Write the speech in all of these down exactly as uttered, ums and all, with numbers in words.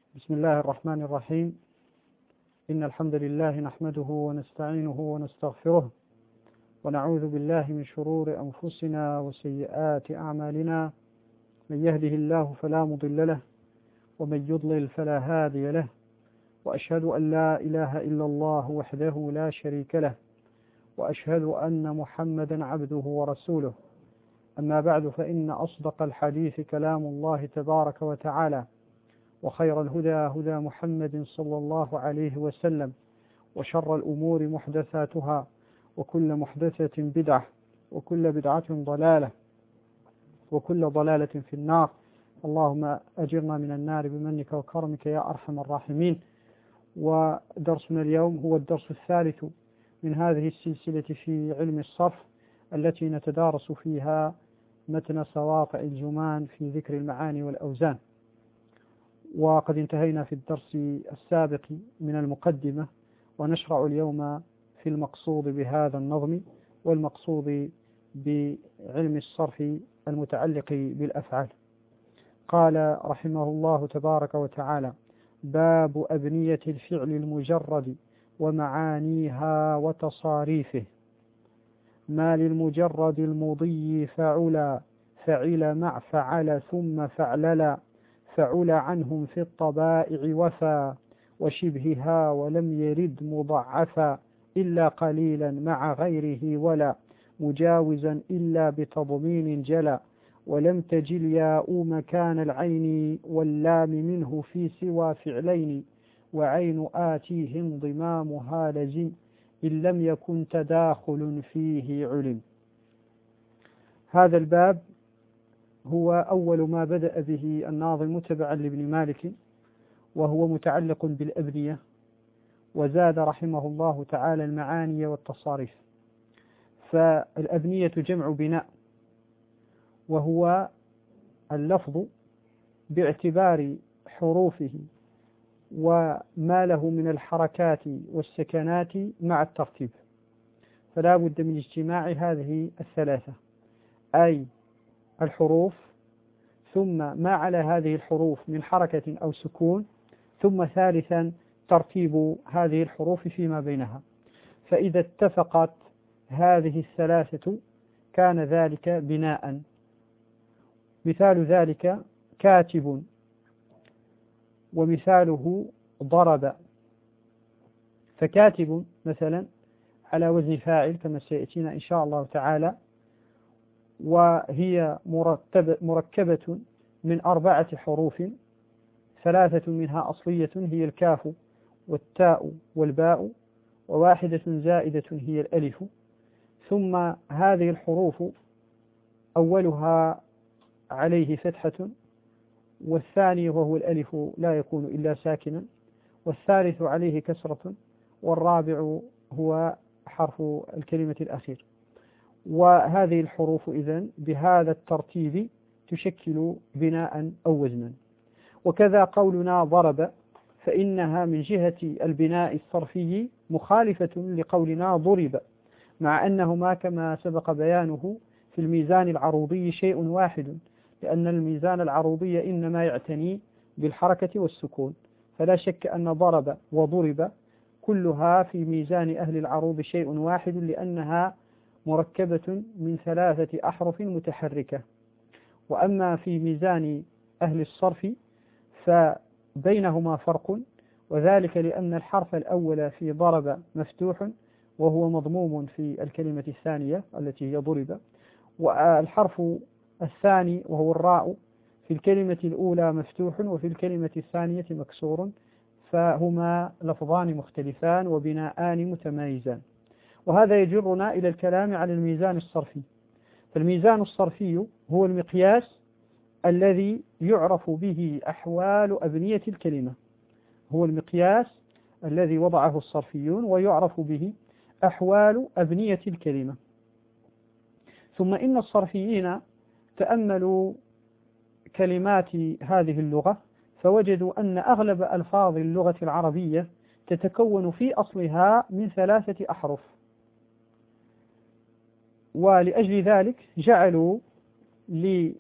بسم الله الرحمن الرحيم. إن الحمد لله نحمده ونستعينه ونستغفره ونعوذ بالله من شرور أنفسنا وسيئات أعمالنا، من يهده الله فلا مضل له ومن يضلل فلا هادي له، وأشهد أن لا إله إلا الله وحده لا شريك له، وأشهد أن محمدا عبده ورسوله. أما بعد، فإن أصدق الحديث كلام الله تبارك وتعالى، وخير الهدى هدى محمد صلى الله عليه وسلم، وشر الأمور محدثاتها، وكل محدثة بدعة، وكل بدعة ضلالة، وكل ضلالة في النار. اللهم أجرنا من النار بمنك وكرمك يا أرحم الراحمين. ودرسنا اليوم هو الدرس الثالث من هذه السلسلة في علم الصرف، التي نتدارس فيها متن سواطئ الجمان في ذكر المعاني والأوزان. وقد انتهينا في الدرس السابق من المقدمة، ونشرع اليوم في المقصود بهذا النظم، والمقصود بعلم الصرف المتعلق بالأفعال. قال رحمه الله تبارك وتعالى: باب أبنية الفعل المجرد ومعانيها وتصاريفه. ما للمجرد المضي فعلا، فعل مع فعل ثم فعللا، فعل عنهم في الطبائع وفا، وشبهها ولم يرد مضعفا، إلا قليلا مع غيره ولا مجاوزا إلا بتضمين جلا، ولم تجل ياء مكان العين واللام منه في سوى فعلين، وعين آتيه انضمامها لزم إن لم يكن تداخل فيه علم. هذا الباب هو أول ما بدأ به الناظم تبعا لابن مالك، وهو متعلق بالأبنية، وزاد رحمه الله تعالى المعاني والتصاريف. فالأبنية جمع بناء، وهو اللفظ باعتبار حروفه وما له من الحركات والسكنات مع الترتيب، فلا بد من اجتماع هذه الثلاثة، أي الحروف ثم ما على هذه الحروف من حركة أو سكون، ثم ثالثا ترتيب هذه الحروف فيما بينها. فإذا اتفقت هذه الثلاثة كان ذلك بناء. مثال ذلك كاتب، ومثاله ضرب. فكاتب مثلا على وزن فاعل كما سيأتينا إن شاء الله تعالى، وهي مركبة من أربعة حروف، ثلاثة منها أصلية هي الكاف والتاء والباء، وواحدة زائدة هي الألف. ثم هذه الحروف أولها عليه فتحة، والثاني وهو الألف لا يكون إلا ساكنا، والثالث عليه كسرة، والرابع هو حرف الكلمة الأخير. وهذه الحروف إذن بهذا الترتيب تشكل بناء أو وزنا. وكذا قولنا ضرب، فإنها من جهة البناء الصرفي مخالفة لقولنا ضرب، مع أنهما كما سبق بيانه في الميزان العروضي شيء واحد، لأن الميزان العروضي إنما يعتني بالحركة والسكون، فلا شك أن ضرب وضرب كلها في ميزان أهل العروض شيء واحد، لأنها مركبة من ثلاثة أحرف متحركة. وأما في ميزان أهل الصرف فبينهما فرق، وذلك لأن الحرف الأول في ضرب مفتوح وهو مضموم في الكلمة الثانية التي هي ضرب، والحرف الثاني وهو الراء في الكلمة الأولى مفتوح وفي الكلمة الثانية مكسور، فهما لفظان مختلفان وبناءان متمايزان. وهذا يجرنا إلى الكلام على الميزان الصرفي. فالميزان الصرفي هو المقياس الذي يعرف به أحوال أبنية الكلمة، هو المقياس الذي وضعه الصرفيون ويعرف به أحوال أبنية الكلمة. ثم إن الصرفيين تأملوا كلمات هذه اللغة فوجدوا أن أغلب ألفاظ اللغة العربية تتكون في أصلها من ثلاثة أحرف، ولأجل ذلك جعلوا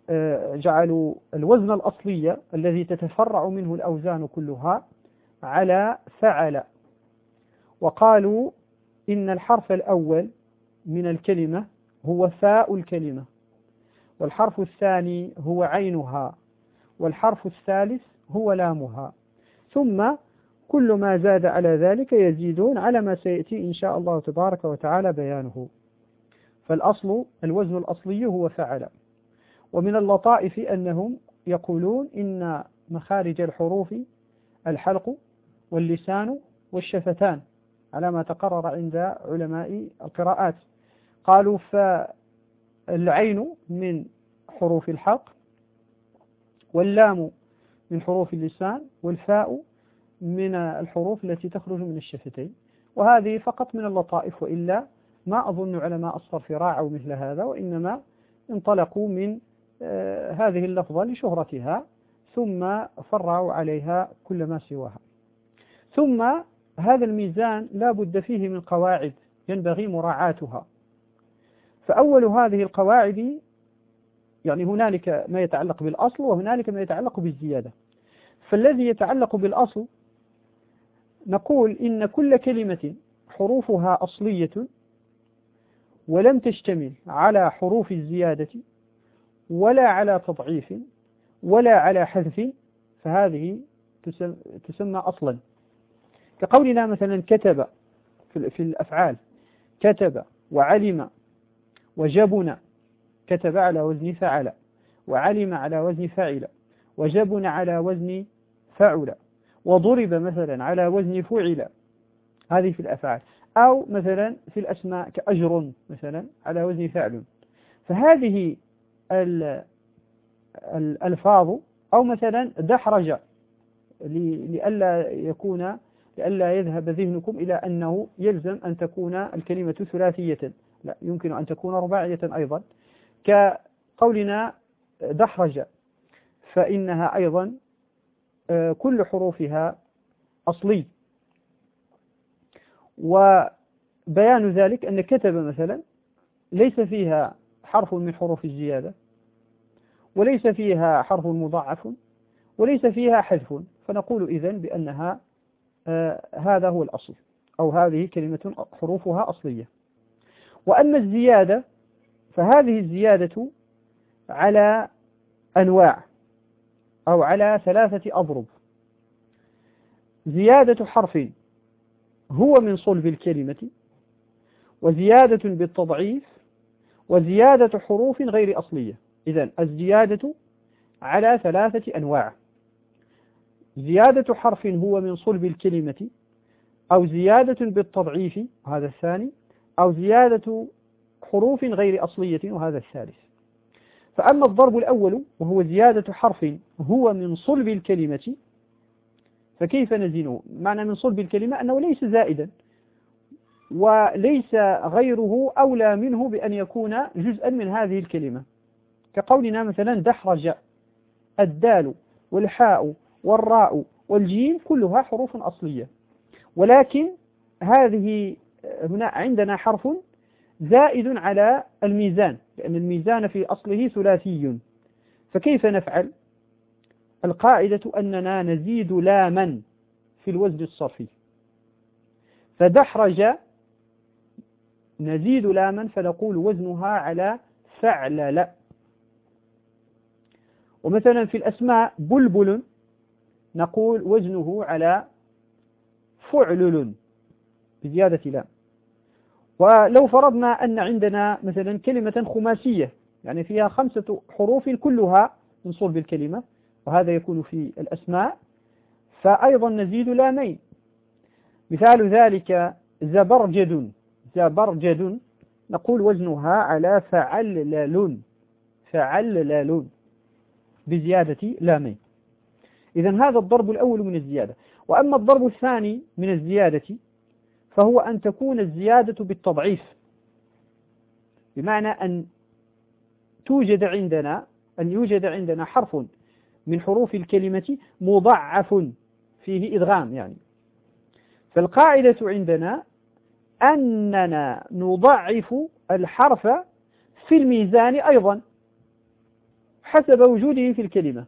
جعلوا الوزن الأصلي الذي تتفرع منه الأوزان كلها على فعل، وقالوا إن الحرف الأول من الكلمة هو فاء الكلمة، والحرف الثاني هو عينها، والحرف الثالث هو لامها، ثم كل ما زاد على ذلك يزيدون على ما سيأتي إن شاء الله تبارك وتعالى بيانه. فالأصل الوزن الأصلي هو فعل. ومن اللطائف أنهم يقولون إن مخارج الحروف الحلق واللسان والشفتان على ما تقرر عند علماء القراءات. قالوا فالعين من حروف الحلق، واللام من حروف اللسان، والفاء من الحروف التي تخرج من الشفتين. وهذه فقط من اللطائف، وإلا ما أظن علماء الصرف راعوا مثل هذا، وإنما انطلقوا من آه هذه اللفظة لشهرتها ثم فرعوا عليها كل ما سواها. ثم هذا الميزان لا بد فيه من قواعد ينبغي مراعاتها. فأول هذه القواعد، يعني هنالك ما يتعلق بالأصل وهنالك ما يتعلق بالزيادة. فالذي يتعلق بالأصل نقول إن كل كلمة حروفها أصلية ولم تشتمل على حروف الزيادة ولا على تضعيف ولا على حذف فهذه تسمى أصلا. كقولنا مثلا كتب في الأفعال، كتب وعلم وجبن، كتب على وزن فعل، وعلم على وزن فعل، وجبن على وزن فعل، وضرب مثلا على وزن فعل، هذه في الأفعال. أو مثلا في الأسماء كأجر مثلا على وزن فعل. فهذه الألفاظ، أو مثلا دحرج، لئلا يكون لئلا يذهب ذهنكم إلى أنه يلزم أن تكون الكلمة ثلاثية، لا، يمكن أن تكون رباعية أيضا، كقولنا دحرج، فإنها أيضا كل حروفها أصلي. وبيان ذلك أن كتب مثلا ليس فيها حرف من حروف الزيادة، وليس فيها حرف مضاعف، وليس فيها حذف، فنقول إذن بأنها آه هذا هو الأصل، أو هذه كلمة حروفها أصلية. وأما الزيادة فهذه الزيادة على أنواع، أو على ثلاثة أضرب. زيادة حرف هو من صلب الكلمة، وزيادة بالتضعيف، وزيادة حروف غير أصلية. إذن الزيادة على ثلاثة أنواع: زيادة حرف هو من صلب الكلمة، أو زيادة بالتضعيف وهذا الثاني، أو زيادة حروف غير أصلية وهذا الثالث. فأما الضرب الأول وهو زيادة حرف هو من صلب الكلمة، فكيف نزنه؟ معنى من صلب الكلمة أنه ليس زائدا، وليس غيره أولى منه بأن يكون جزءا من هذه الكلمة. كقولنا مثلا دحرج، الدال والحاء والراء والجيم كلها حروف أصلية، ولكن هذه هنا عندنا حرف زائد على الميزان، لأن الميزان في أصله ثلاثي. فكيف نفعل؟ القاعدة أننا نزيد لاما في الوزن الصرفي. فدحرج نزيد لاما فنقول وزنها على فعلل. ومثلا في الأسماء بلبل نقول وزنه على فعلل بزيادة لام. ولو فرضنا أن عندنا مثلا كلمة خماسية، يعني فيها خمسة حروف كلها من صلب الكلمة، وهذا يكون في الأسماء، فأيضا نزيد لامين. مثال ذلك زبرجد، زبرجد نقول وزنها على فعلل، فعلل بزيادة لامين. إذن هذا الضرب الأول من الزيادة. وأما الضرب الثاني من الزيادة فهو أن تكون الزيادة بالتضعيف، بمعنى أن توجد عندنا أن يوجد عندنا حرف من حروف الكلمة مضعف فيه إدغام يعني. فالقاعدة عندنا أننا نضعف الحرف في الميزان أيضا، حسب وجوده في الكلمة.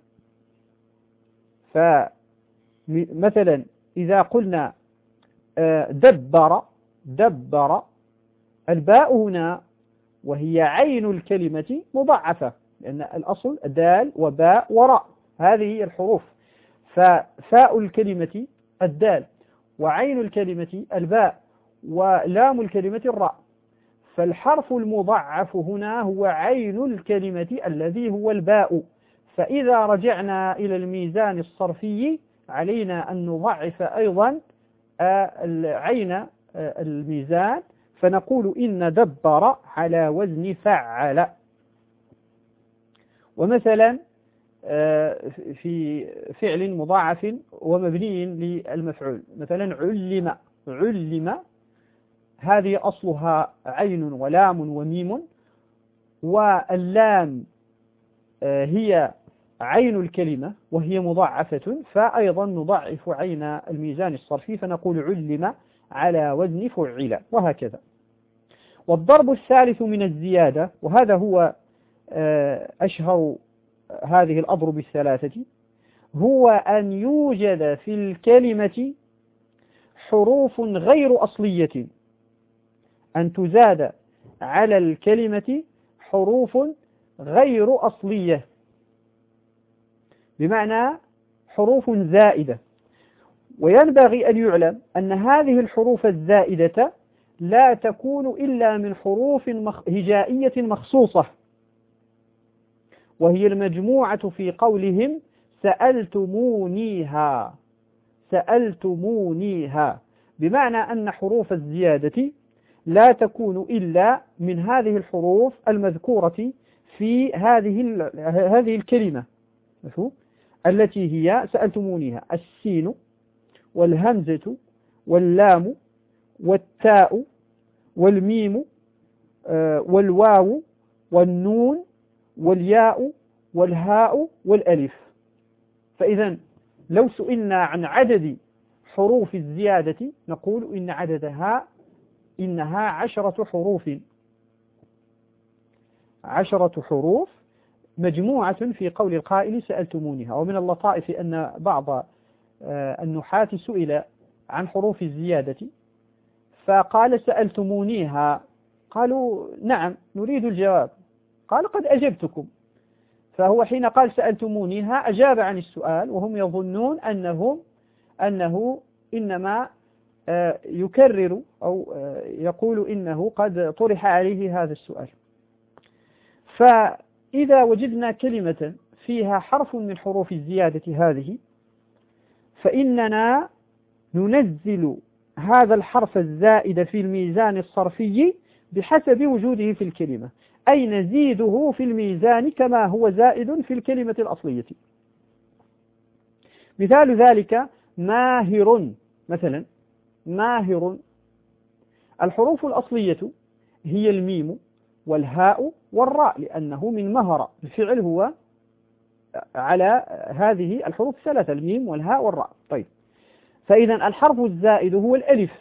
فمثلا إذا قلنا دبر دبر، الباء هنا وهي عين الكلمة مضاعفة، لأن الأصل دال وباء وراء، هذه الحروف. ففاء الكلمة الدال، وعين الكلمة الباء، ولام الكلمة الراء. فالحرف المضاعف هنا هو عين الكلمة الذي هو الباء. فإذا رجعنا إلى الميزان الصرفي علينا أن نضعف أيضا عين الميزان، فنقول إن دبر على وزن فعل. ومثلا في فعل مضاعف ومبني للمفعول، مثلا علم علم، هذه أصلها عين ولام وميم، واللام هي عين الكلمة وهي مضاعفة، فأيضا نضعف عين الميزان الصرفي فنقول علم على وزن فعل، وهكذا. والضرب الثالث من الزيادة، وهذا هو أشهر هذه الأضرب الثلاثة، هو أن يوجد في الكلمة حروف غير أصلية، أن تزاد على الكلمة حروف غير أصلية، بمعنى حروف زائدة. وينبغي أن يعلم أن هذه الحروف الزائدة لا تكون إلا من حروف هجائية مخصوصة، وهي المجموعة في قولهم سألتمونيها سألتمونيها، بمعنى أن حروف الزيادة لا تكون إلا من هذه الحروف المذكورة في هذه هذه الكلمة التي هي سألتمونيها: السين والهمزة واللام والتاء والميم والواو والنون والياء والهاء والألف. فإذا لو سئلنا عن عدد حروف الزيادة نقول إن عددها إنها عشرة حروف عشرة حروف مجموعة في قول القائل سألتمونيها. ومن اللطائف أن بعض النحاة سئل عن حروف الزيادة فقال سألتمونيها، قالوا نعم نريد الجواب، قال قد أجبتكم. فهو حين قال سألتمونيها أجاب عن السؤال، وهم يظنون أنهم أنه إنما يكرر أو يقول إنه قد طرح عليه هذا السؤال. فإذا وجدنا كلمة فيها حرف من حروف الزيادة هذه، فإننا ننزل هذا الحرف الزائد في الميزان الصرفي بحسب وجوده في الكلمة، أي نزيده في الميزان كما هو زائد في الكلمة الأصلية. مثال ذلك ماهر، مثلا ماهر، الحروف الأصلية هي الميم والهاء والراء، لأنه من مهر، الفعل هو على هذه الحروف الثلاثة، الميم والهاء والراء. طيب، فإذا الحرف الزائد هو الألف،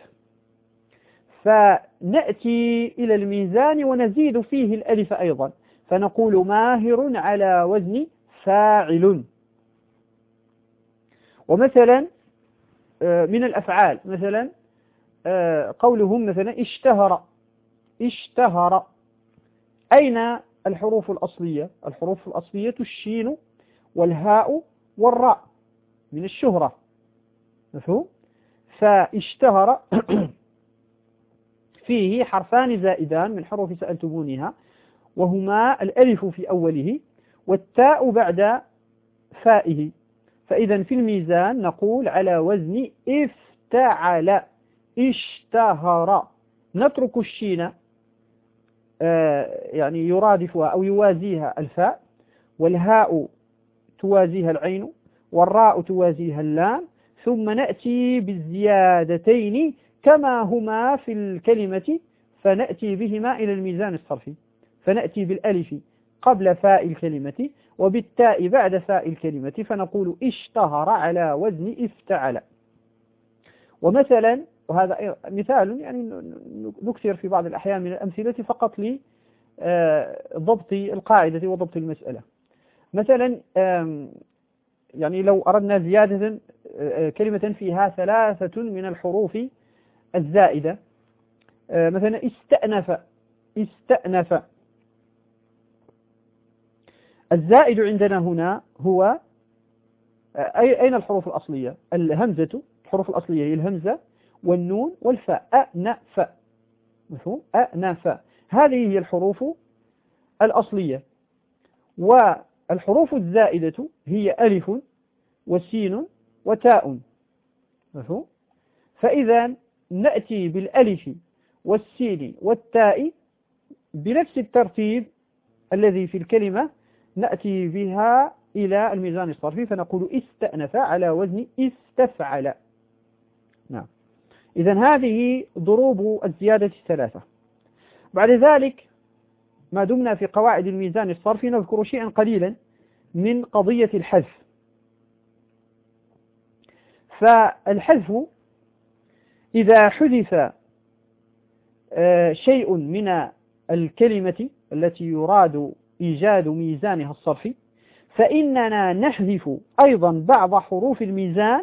فنأتي إلى الميزان ونزيد فيه الألف أيضا، فنقول ماهر على وزن فاعل. ومثلا من الأفعال مثلا قولهم مثلا اشتهر، اشتهر، أين الحروف الأصلية؟ الحروف الأصلية الشين والهاء والراء من الشهرة، مفهوم؟ فاشتهر فيه حرفان زائدان من حروف سألتمونيها، وهما الألف في أوله والتاء بعد فائه. فإذا في الميزان نقول على وزن افتعل، اشتهر. نترك الشين آه يعني يرادفها أو يوازيها الفاء، والهاء توازيها العين، والراء توازيها اللام، ثم نأتي بالزيادتين كما هما في الكلمة، فنأتي بهما إلى الميزان الصرفي، فنأتي بالألف قبل فاء الكلمة وبالتاء بعد فاء الكلمة، فنقول اشتهر على وزن افتعل. ومثلا، وهذا مثال يعني نكثر في بعض الأحيان من الأمثلة فقط لضبط القاعدة وضبط المسألة، مثلا يعني لو أردنا زيادة كلمة فيها ثلاثة من الحروف الزائدة، مثلا استأنف، استأنف. الزائد عندنا هنا هو أين الحروف الأصلية؟ الهمزة، الحروف الأصلية هي الهمزة والنون والفاء، أنف، مفهوم؟ أنف، هذه هي الحروف الأصلية. والحروف الزائدة هي ألف وسين وتاء، مفهوم؟ فإذا نأتي بالألف والسين والتاء بنفس الترتيب الذي في الكلمة، نأتي بها إلى الميزان الصرفي فنقول استأنف على وزن استفعل. نعم، إذن هذه ضروب الزيادة الثلاثة. بعد ذلك ما دمنا في قواعد الميزان الصرفي نذكر شيئا قليلا من قضية الحذف. فالحذف إذا حذف شيء من الكلمة التي يراد إيجاد ميزانها الصرفي فإننا نحذف أيضا بعض حروف الميزان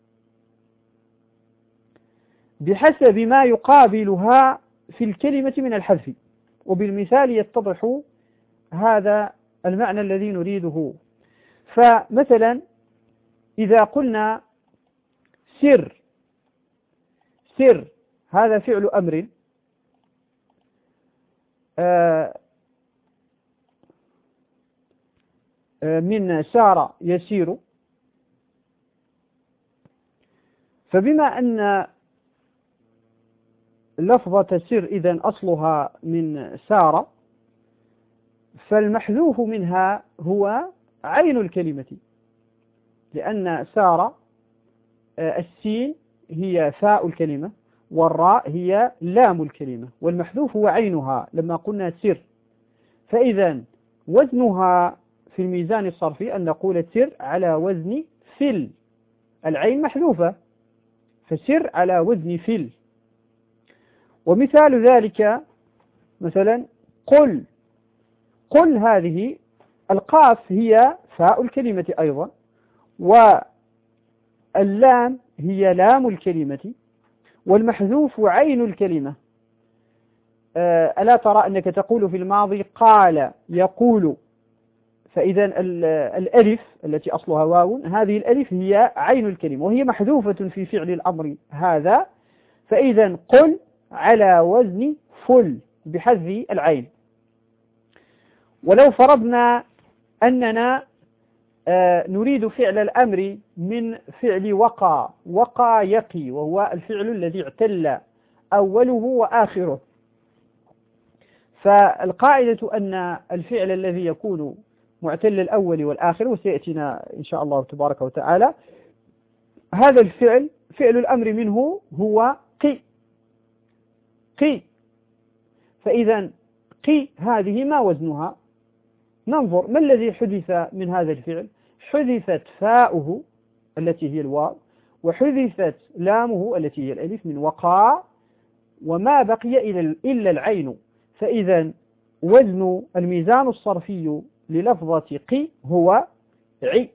بحسب ما يقابلها في الكلمة من الحذف. وبالمثال يتضح هذا المعنى الذي نريده. فمثلا إذا قلنا سر، سر هذا فعل أمر، من سار يسير، فبما أن لفظة سر إذن أصلها من سار، فالمحذوف منها هو عين الكلمة، لأن سار السين هي فاء الكلمة والراء هي لام الكلمة، والمحذوف هو عينها لما قلنا سر. فإذا وزنها في الميزان الصرفي أن نقول سر على وزن فل، العين محذوفة فسر على وزن فل. ومثال ذلك مثلا قل، قل هذه القاف هي فاء الكلمة أيضا، واللام هي لام الكلمة، والمحذوف عين الكلمة. ألا ترى أنك تقول في الماضي قال يقول، فإذا الألف التي أصلها واو هذه الألف هي عين الكلمة وهي محذوفة في فعل الأمر هذا. فإذا قل على وزن فل بحذف العين. ولو فرضنا أننا نريد فعل الأمر من فعل وقى، وقى يقي، وهو الفعل الذي اعتل أوله وآخره. فالقاعدة أن الفعل الذي يكون معتل الأول والآخر، وسيأتينا إن شاء الله تبارك وتعالى، هذا الفعل فعل الأمر منه هو قي، قي. فإذا قي هذه ما وزنها؟ ننظر ما الذي حدث من هذا الفعل. حذفت فاؤه التي هي الواو، وحذفت لامه التي هي الألف من وقع، وما بقي إلا العين. فإذا وزن الميزان الصرفي للفظة قي هو عي.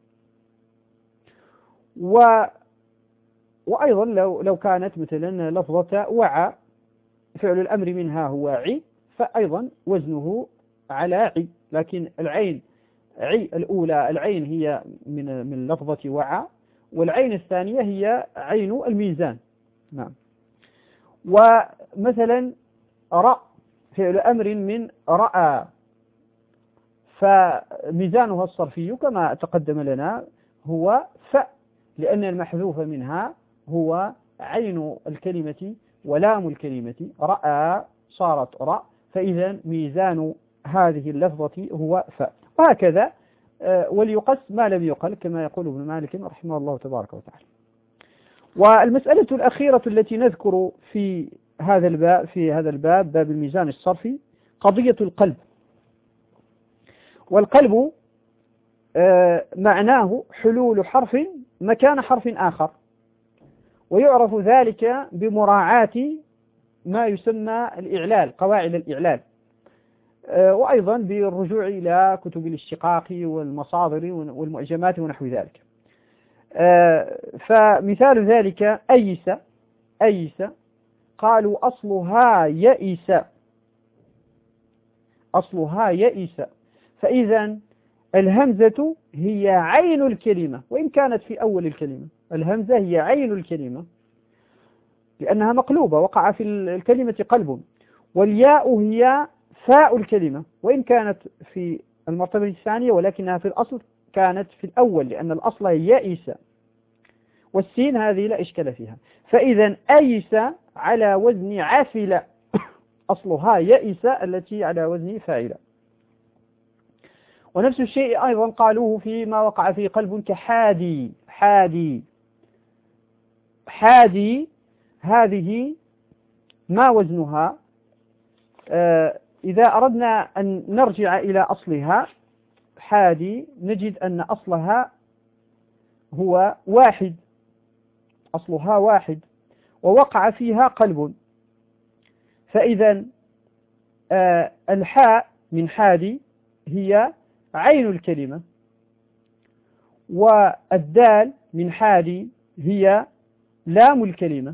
و وأيضا لو لو كانت مثلا لفظة وعى فعل الأمر منها هو عي، فأيضا وزنه على عي، لكن العين عي الأولى العين هي من من لفظة وعى، والعين الثانية هي عين الميزان. نعم. ومثلا رأ فعل أمر من رأى، فميزانها الصرفي كما تقدم لنا هو ف، لأن المحذوف منها هو عين الكلمة ولام الكلمة، رأى صارت رأ، فإذا ميزان هذه اللفظة هو ف. وهكذا وليقص ما لم يقل كما يقول ابن مالك رحمه الله تبارك وتعالى. والمسألة الأخيرة التي نذكر في هذا الباب في هذا الباب باب الميزان الصرفي قضية القلب. والقلب معناه حلول حرف مكان حرف آخر، ويعرف ذلك بمراعاة ما يسمى الإعلال، قواعد الإعلال. وأيضا بالرجوع إلى كتب الاشتقاق والمصادر والمعجمات ونحو ذلك. فمثال ذلك أيس، أيس قالوا أصلها يئس، أصلها يئس. فإذا الهمزة هي عين الكلمة وإن كانت في أول الكلمة، الهمزة هي عين الكلمة لأنها مقلوبة، وقع في الكلمة قلب، والياء هي فاء الكلمة وإن كانت في المرتبة الثانية ولكنها في الأصل كانت في الأول لأن الأصل هي يئس، والسين هذه لا إشكال فيها. فإذا أيس على وزن عفل، أصلها يئس التي على وزن فاعل. ونفس الشيء أيضا قالوه فيما وقع فيه قلب كحادي، حادي، حادي هذه ما وزنها؟ آه إذا أردنا أن نرجع إلى أصلها حادي نجد أن أصلها هو واحد، أصلها واحد ووقع فيها قلب. فإذا آه الحاء من حادي هي عين الكلمة، والدال من حادي هي لام الكلمة،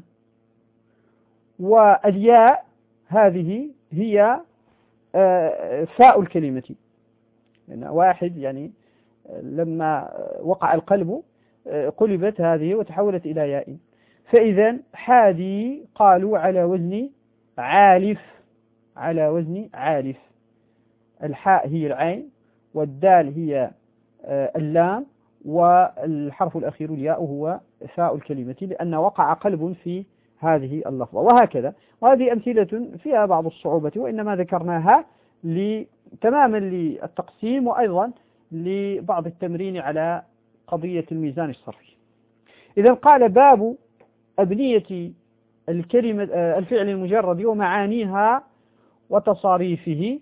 والياء هذه هي فاء الكلمة. يعني واحد يعني لما وقع القلب قلبت هذه وتحولت إلى ياء. فإذا حادي قالوا على وزن عالف، على وزن عالف. الحاء هي العين والدال هي اللام والحرف الأخير الياء هو فاء الكلمة لأن وقع قلب في هذه اللفظة، وهكذا. وهذه أمثلة فيها بعض الصعوبة وإنما ذكرناها تماما للتقسيم وأيضا لبعض التمرين على قضية الميزان الصرفي. إذا قال باب أبنية الكلمة الفعل المجرد ومعانيها وتصاريفه.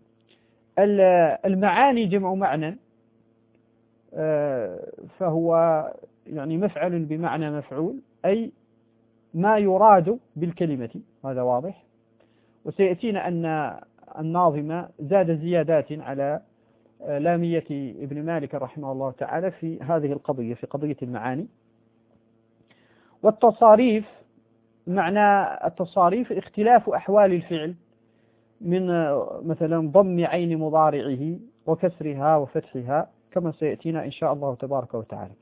المعاني جمع معنى، فهو يعني مفعل بمعنى مفعول، أي ما يراد بالكلمة، هذا واضح. وسيأتينا أن الناظم زاد زيادات على لامية ابن مالك رحمه الله تعالى في هذه القضية، في قضية المعاني. والتصاريف، معنى التصاريف اختلاف أحوال الفعل من مثلا ضم عين مضارعه وكسرها وفتحها كما سيأتينا إن شاء الله تبارك وتعالى.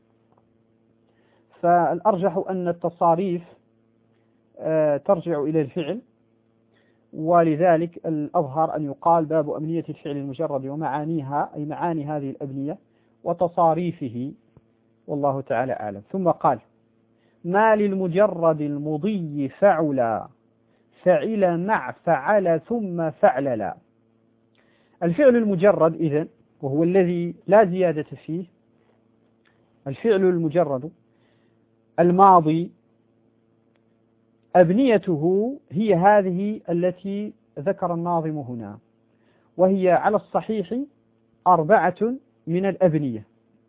فالأرجح أن التصاريف ترجع إلى الفعل، ولذلك الأظهر أن يقال باب أبنية الفعل المجرد ومعانيها، أي معاني هذه الأبنية وتصاريفه، والله تعالى أعلم. ثم قال ما للمجرد المضي فعلا فعل مع فعل ثم فعللا. الفعل المجرد إذن وهو الذي لا زيادة فيه، الفعل المجرد الماضي أبنيته هي هذه التي ذكر الناظم هنا، وهي على الصحيح أربعة من الأبنية،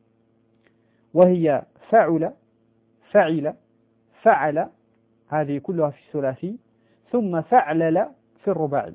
وهي فعل، فعل، فعل، هذه كلها في الثلاثي، ثم فعلل في الرباعي.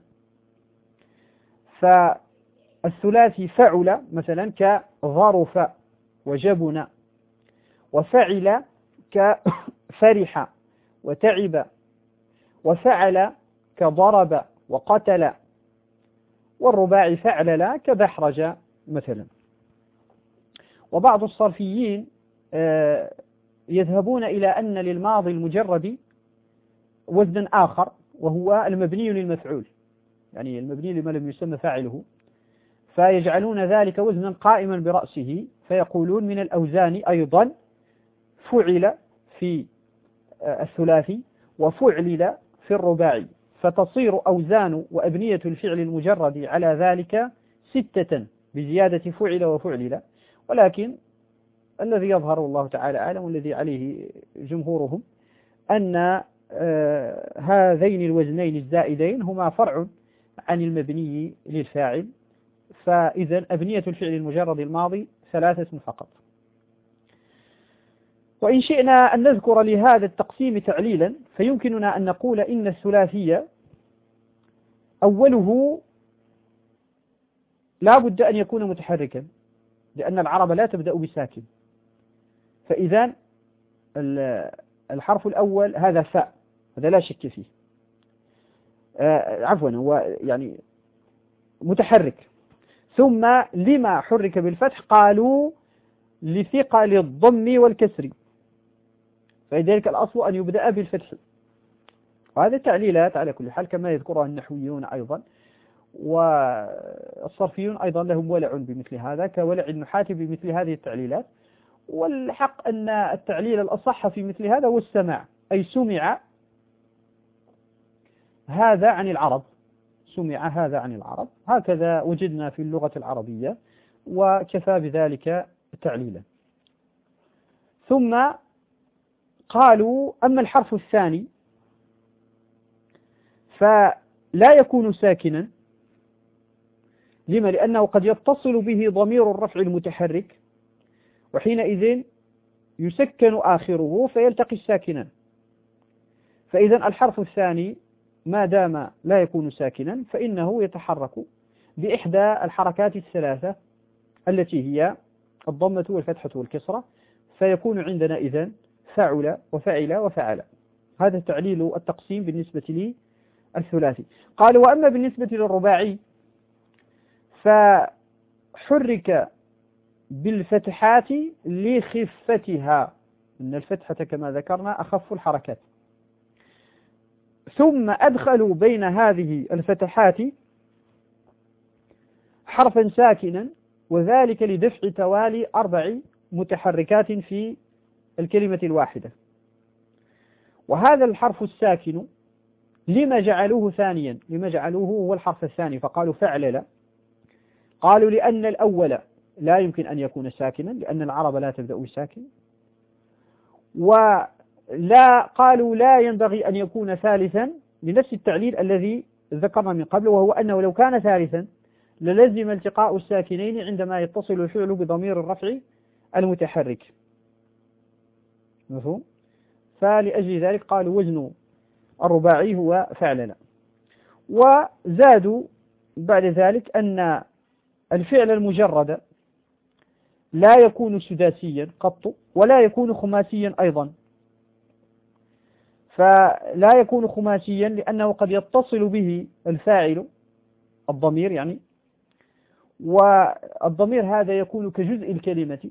فالثلاثي فعل مثلا كظرف وجبن، وفعل كفرح وتعب، وفعل كضرب وقتل، والرباعي فعلل كدحرج مثلا. وبعض الصرفيين يذهبون إلى أن للماضي المجرد وزنا آخر وهو المبني للمفعول، يعني المبني لما لم يسمى فاعله، فيجعلون ذلك وزنا قائما برأسه، فيقولون من الأوزان أيضا فعل في الثلاثي وفعلل في الرباعي، فتصير أوزان وأبنية الفعل المجرد على ذلك ستة بزيادة فعل وفعلل. ولكن الذي يظهر الله تعالى أعلم والذي عليه جمهورهم أن آه هذين الوزنين الزائدين هما فرع عن المبني للفاعل. فإذا أبنية الفعل المجرد الماضي ثلاثة فقط. وإن شئنا أن نذكر لهذا التقسيم تعليلا فيمكننا أن نقول إن الثلاثية أوله لا بد أن يكون متحركا، لأن العرب لا تبدأ بساكن. فإذا الحرف الأول هذا فاء، هذا لا شك فيه، آه عفوا هو يعني متحرك. ثم لما حرك بالفتح؟ قالوا لثقل الضم والكسر، فلذلك الأصل أن يبدأ بالفتح. وهذه تعليلات على كل حال كما يذكرها النحويون أيضا، والصرفيون أيضا لهم ولع بمثل هذا كولع النحاة بمثل هذه التعليلات. والحق أن التعليل الأصح في مثل هذا هو السماع، أي سمع هذا عن العرب، سمع هذا عن العرب، هكذا وجدنا في اللغة العربية، وكفى بذلك تعليلا. ثم قالوا أما الحرف الثاني فلا يكون ساكنا. لما؟ لأنه قد يتصل به ضمير الرفع المتحرك، وحينئذ يسكن آخره فيلتقي الساكنا. فإذا الحرف الثاني ما دام لا يكون ساكنا فإنه يتحرك بإحدى الحركات الثلاثة التي هي الضمة والفتحة والكسرة، فيكون عندنا إذن فعل وفعل وفعل. هذا تعليل التقسيم بالنسبة لي الثلاثي. قال وأما بالنسبة للرباعي فحرك بالفتحات لخفتها، إن الفتحة كما ذكرنا أخف الحركات، ثم أدخلوا بين هذه الفتحات حرفا ساكنا، وذلك لدفع توالي أربع متحركات في الكلمة الواحدة. وهذا الحرف الساكن لما جعلوه ثانيا؟ لما جعلوه هو الحرف الثاني فقالوا فعلل؟ قالوا لأن الأول لا يمكن أن يكون ساكنا، لأن العرب لا تبدأ بساكن. ولا قالوا لا ينبغي أن يكون ثالثا لنفس التعليل الذي ذكرنا من قبل، وهو أنه لو كان ثالثا للزم التقاء الساكنين عندما يتصل الفعل بضمير الرفع المتحرك. مفهوم؟ فلأجل ذلك قالوا وزن الرباعي هو فعلنا. وزادوا بعد ذلك أن الفعل المجرد لا يكون سداسيا قط، ولا يكون خماسيا أيضا. فلا يكون خماسيا لأنه قد يتصل به الفاعل الضمير يعني، والضمير هذا يكون كجزء الكلمة،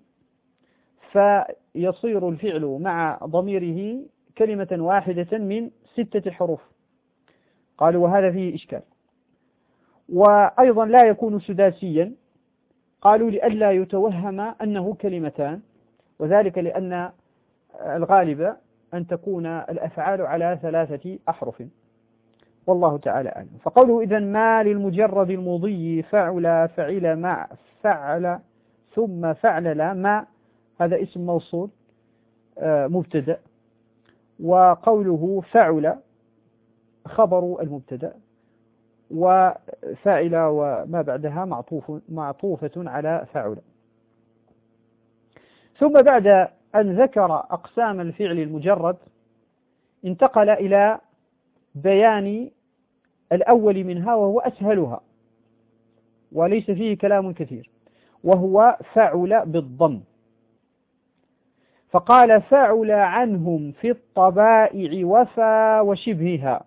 فيصير الفعل مع ضميره كلمة واحدة من ستة حروف. قالوا وهذا فيه إشكال. وأيضا لا يكون سداسيا، قالوا لئلا يتوهم أنه كلمتان، وذلك لأن الغالب أن تكون الأفعال على ثلاثة أحرف، والله تعالى أعلم. فقوله إذن ما للمجرد المضي فعل فعل مع فعل ثم فعل ما، هذا اسم موصول مبتدأ، وقوله فعل خبر المبتدأ، وفاعل وما بعدها معطوف معطوفة على فعل. ثم بعد أن ذكر أقسام الفعل المجرد انتقل إلى بيان الأول منها وهو أسهلها وليس فيه كلام كثير، وهو فعل بالضم. فقال فعل عنهم في الطبائع وفى وشبهها.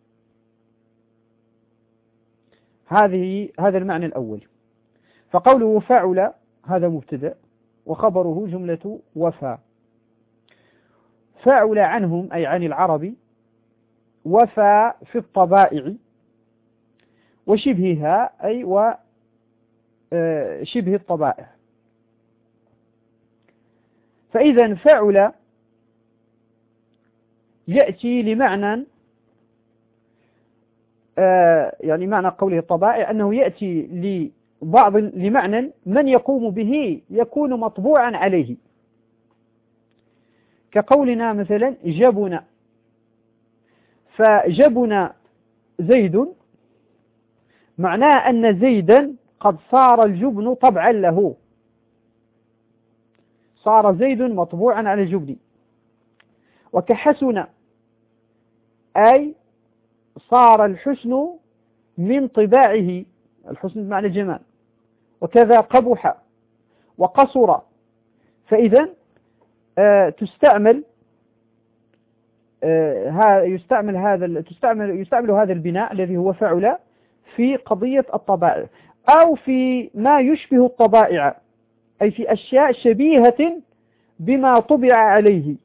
هذه هذا المعنى الأول. فقوله فعل هذا مبتدأ وخبره جملة وفى. فعل عنهم أي عن العرب، وفى في الطبائع، وشبهها أي وشبه الطبائع. فإذا فعل يأتي لمعنى يعني معنى قوله الطبائع أنه يأتي لبعض لمعنى من يقوم به يكون مطبوعا عليه، كقولنا مثلا جبن، فجبن زيد معناه أن زيدا قد صار الجبن طبعا له، صار زيد مطبوعا على الجبن. وكحسن أي صار الحسن من طباعه، الحسن بمعنى الجمال، وكذا قبح وقصر. فإذا آه تستعمل آه يستعمل هذا تستعمل يستعمل هذا البناء الذي هو فعل في قضية الطبائع، أو في ما يشبه الطبائع، أي في أشياء شبيهة بما طبع عليه،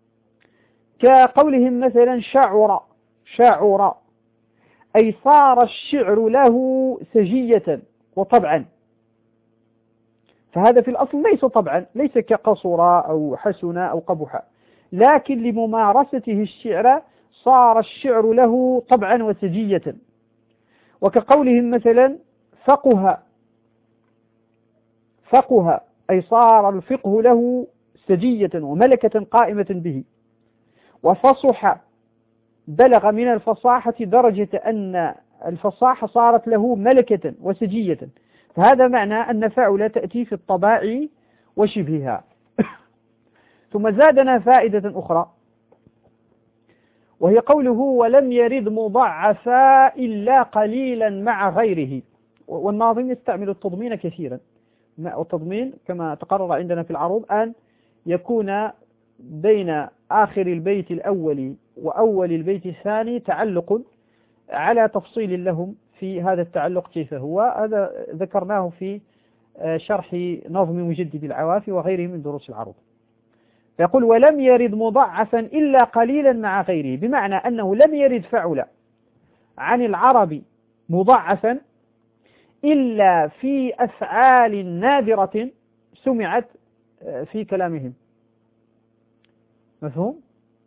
كقولهم مثلا شعر شعر، أي صار الشعر له سجية وطبعا. فهذا في الأصل ليس طبعا، ليس كقصر أو حسن أو قبح، لكن لممارسته الشعر صار الشعر له طبعا وسجية. وكقولهم مثلا فقه فقه، أي صار الفقه له سجية وملكة قائمة به. وفصح، بلغ من الفصاحة درجة أن الفصاحة صارت له ملكة وسجية. فهذا معنى أن فعل تأتي في الطبائع وشبهها. ثم زادنا فائدة أخرى، وهي قوله ولم يرد مضاعفا إلا قليلا مع غيره. والناظم يستعمل التضمين كثيرا، والتضمين كما تقرر عندنا في العروض أن يكون بين آخر البيت الأول وأول البيت الثاني تعلق على تفصيل لهم في هذا التعلق كيف هو. هذا ذكرناه في شرح نظم مجدد العوافي وغيره من دروس العروض. يقول ولم يرد مضاعفا إلا قليلا مع غيره، بمعنى أنه لم يرد فعل عن العرب مضاعفا إلا في أفعال نادرة سمعت في كلامهم. مفهوم؟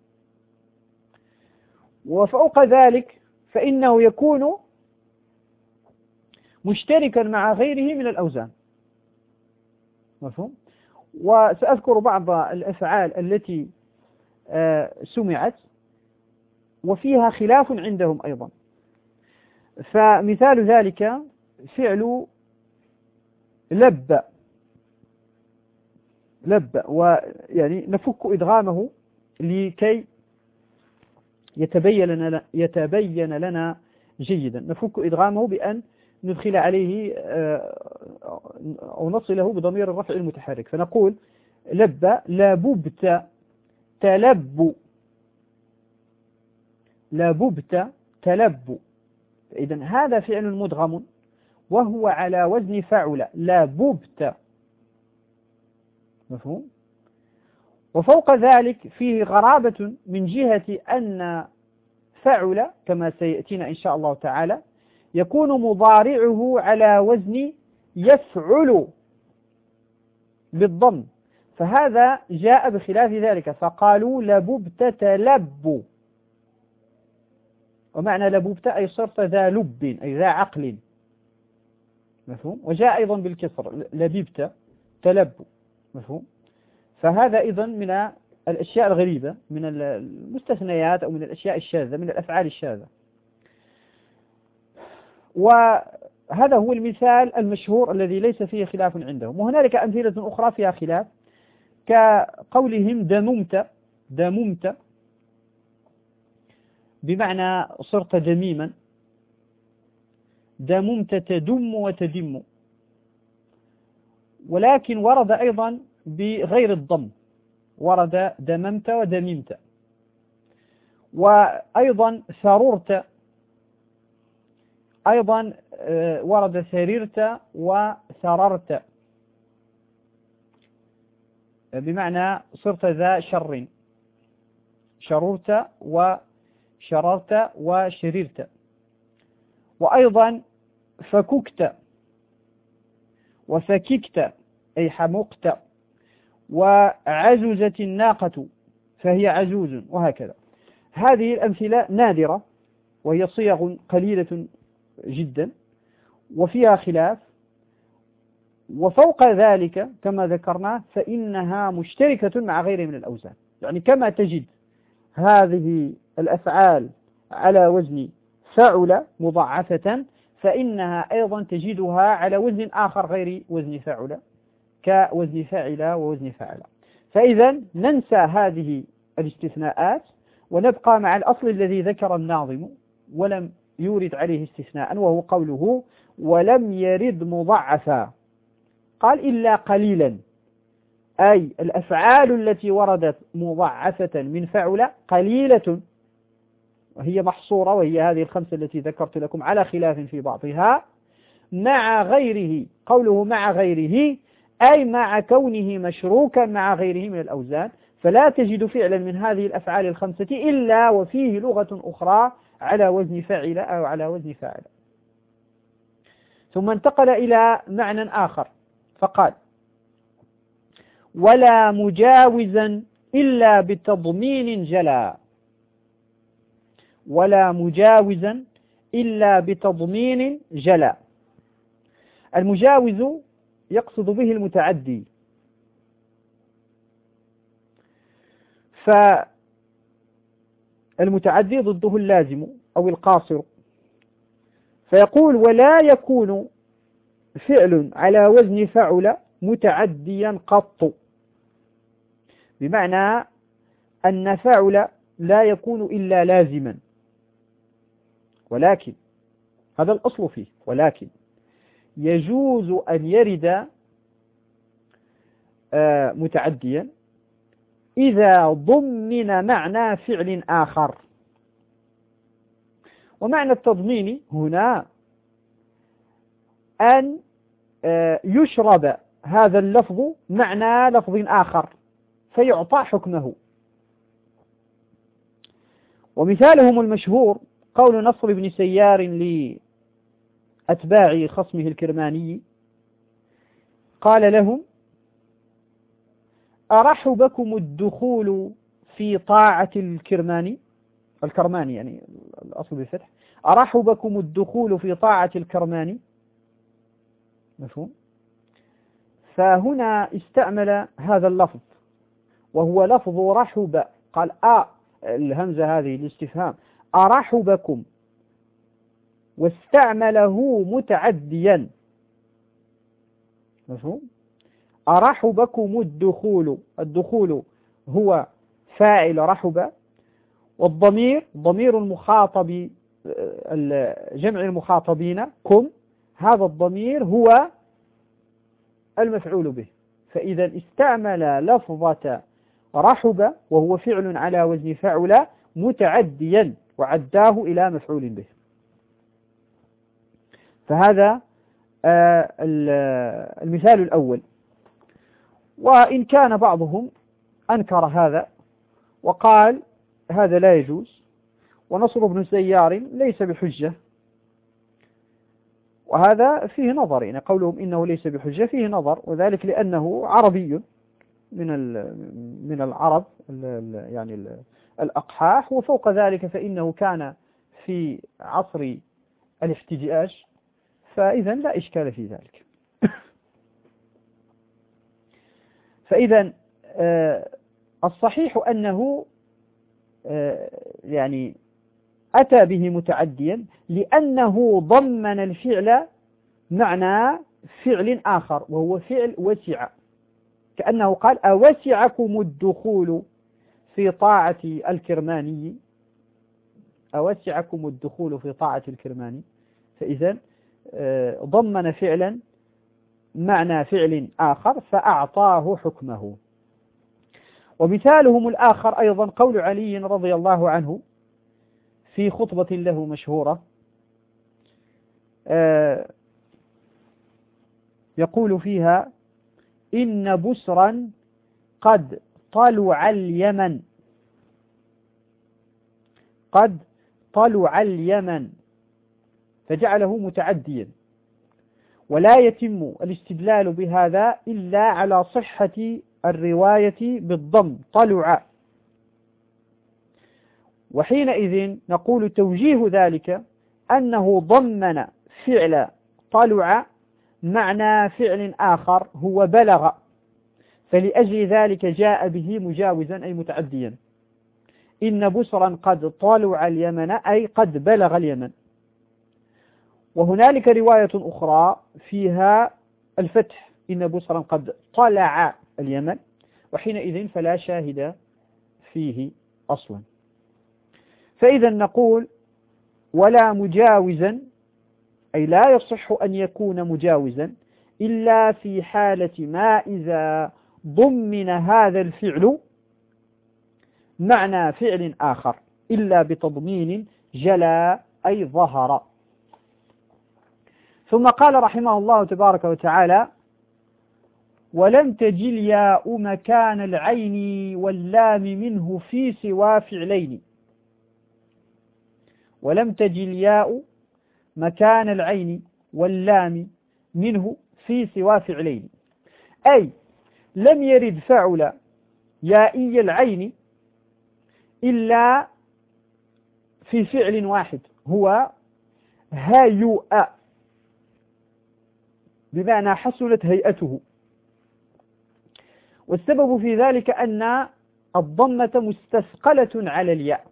وفوق ذلك فإنه يكون مشتركا مع غيره من الأوزان. مفهوم؟ وسأذكر بعض الأفعال التي سمعت وفيها خلاف عندهم أيضا. فمثال ذلك فعل لب لب، ويعني نفك إدغامه لكي يتبين لنا يتبين لنا جيدا. نفك إدغامه بأن ندخل عليه أو نصله بضمير الرفع المتحرك، فنقول لب لببت تلب لببت تلب. إذن هذا فعل مدغم وهو على وزن فعل لببت. مفهوم؟ وفوق ذلك فيه غرابة من جهة أن فعل كما سيأتينا إن شاء الله تعالى يكون مضارعه على وزن يفعل بالضم، فهذا جاء بخلاف ذلك، فقالوا لببت تلب، ومعنى لببت أي صرت ذا لب أي ذا عقل. مفهوم؟ وجاء أيضا بالكسر لببت تلب. مفهوم؟ فهذا أيضا من الأشياء الغريبة، من المستثنيات أو من الأشياء الشاذة، من الأفعال الشاذة. وهذا هو المثال المشهور الذي ليس فيه خلاف عندهم. وهنالك أمثلة أخرى فيها خلاف، كقولهم دممت دممت بمعنى صرت دميما، دممت تدم وتدم، ولكن ورد أيضا بغير الضم، ورد دممت ودممت. وأيضا سررت، أيضا ورد سررت وسررت بمعنى صرت ذا شر، شررت وشررت وشررت. وأيضا فككت وفككت أي حمقت، وعززت الناقة فهي عزوز، وهكذا. هذه الأمثلة نادرة وهي صيغ قليلة جدا وفيها خلاف. وفوق ذلك كما ذكرنا فإنها مشتركة مع غيره من الأوزان، يعني كما تجد هذه الأفعال على وزن فعل مضاعفة فإنها أيضا تجدها على وزن آخر غير وزن فعل، كوزن فاعل ووزن فعل. فإذا ننسى هذه الاستثناءات ونبقى مع الأصل الذي ذكر الناظم ولم يورد عليه استثناء، وهو قوله ولم يرد مضاعفا. قال إلا قليلا، أي الأفعال التي وردت مضاعفة من فعل قليلة، وهي محصورة، وهي هذه الخمسة التي ذكرت لكم على خلاف في بعضها، مع غيره. قوله مع غيره أي مع كونه مشروكا مع غيره من الأوزان، فلا تجد فعلا من هذه الأفعال الخمسة إلا وفيه لغة أخرى على وزن فعل أو على وزن فاعل. ثم انتقل إلى معنى آخر فقال: ولا مجاوزا إلا بتضمين جلا. ولا مجاوزا إلا بتضمين جلا. المجاوز يقصد به المتعدي، فالمتعدي ضده اللازم أو القاصر، فيقول: ولا يكون فعل على وزن فعل متعديا قط، بمعنى أن فعل لا يكون إلا لازما، ولكن هذا الأصل فيه، ولكن يجوز أن يرد متعديا إذا ضمن معنى فعل آخر. ومعنى التضمين هنا أن يشرب هذا اللفظ معنى لفظ آخر فيعطى حكمه. ومثالهم المشهور قول نصر بن سيار لأتباع خصمه الكرماني، قال لهم: أرحبكم الدخول في طاعة الكرماني، الكرماني يعني الأصل بالفتح، أرحبكم الدخول في طاعة الكرماني، مفهوم؟ فهنا استعمل هذا اللفظ وهو لفظ رحب، قال أ الهمزة هذه الاستفهام، أرحبكم، واستعمله متعديا، مفهوم؟ أرحبكم الدخول، الدخول هو فاعل رحب، والضمير ضمير المخاطب جمع المخاطبين كم، هذا الضمير هو المفعول به. فإذا استعمل لفظة رحب وهو فعل على وزن فعل متعديا وعداه إلى مفعول به. فهذا المثال الأول. وإن كان بعضهم أنكر هذا وقال هذا لا يجوز، ونصر بن سيار ليس بحجة، وهذا فيه نظر، يعني قولهم إنه ليس بحجة فيه نظر، وذلك لأنه عربي من من العرب يعني الأقحاح، وفوق ذلك فإنه كان في عصر الاحتجاج، فإذا لا إشكال في ذلك. فإذا الصحيح أنه يعني أتى به متعديا لأنه ضمن الفعل معنى فعل آخر وهو فعل وسع، كأنه قال: أوسعكم الدخول في طاعة الكرماني، أوسعكم الدخول في طاعة الكرماني، فإذا ضمن فعلا معنى فعل آخر فأعطاه حكمه. ومثالهم الآخر أيضا قول علي رضي الله عنه في خطبة له مشهورة، يقول فيها: إن بسرا قد طلع اليمن، قد طلع اليمن، فجعله متعديا، ولا يتم الاستدلال بهذا إلا على صحة الرواية بالضم طلع. وحينئذ نقول توجيه ذلك أنه ضمن فعل طلع معنى فعل آخر هو بلغ، فلأجل ذلك جاء به مجاوزا أي متعديا. إن بسرا قد طلع اليمن أي قد بلغ اليمن. وهنالك رواية أخرى فيها الفتح: إن بسرا قد طلع اليمن، وحينئذ فلا شاهد فيه أصلا. فإذا نقول: ولا مجاوزا، أي لا يصح أن يكون مجاوزا إلا في حالة ما إذا ضمن هذا الفعل معنى فعل آخر إلا بتضمين جلا أي ظهر. ثم قال رحمه الله تبارك وتعالى: ولم تجي الياء مكان العين واللام منه في سوى فعلين. ولم تجي الياء مكان العين واللام منه في سوى فعلين، أي لم يرد فعل يائي العين إلا في فعل واحد هو هيؤ، بمعنى حسنت هيئته. والسبب في ذلك أن الضمة مستثقلة على الياء،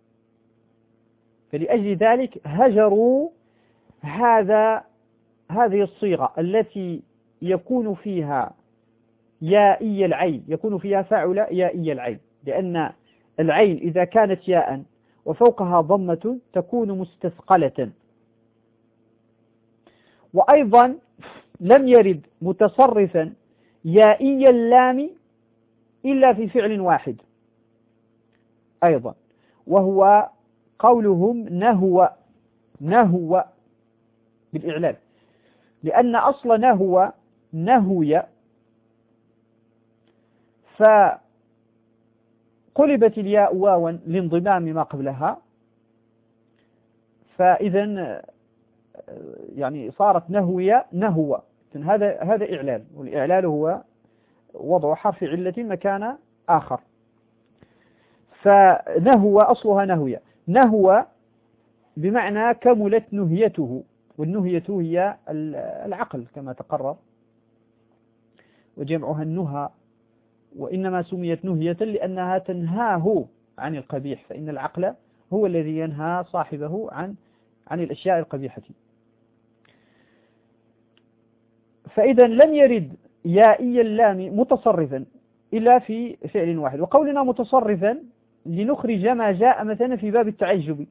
فلأجل ذلك هجروا هذا هذه الصيغة التي يكون فيها يائي العين، يكون فيها فاعل يائي العين، لأن العين إذا كانت ياء وفوقها ضمة تكون مستثقلة. وأيضا لم يرد متصرفا يائي اللام إلا في فعل واحد أيضا، وهو قولهم نهو نهو بالإعلان، لأن أصل نهو نهوي، فقلبت الياء واوا لانضمام ما قبلها، فإذا يعني صارت نهوية نهو. هذا هذا إعلال، والإعلال هو وضع حرف علة مكان آخر. فنهو أصلها نهوية، نهو بمعنى كملت نهيته، والنهية هي العقل كما تقرر، وجمعها النهى، وإنما سميت نهية لأنها تنهاه عن القبيح، فإن العقل هو الذي ينهى صاحبه عن عن الأشياء القبيحة. فإذا لم يرد يائي اللام متصرفا إلا في فعل واحد. وقولنا متصرفا لنخرج ما جاء مثلا في باب التعجب،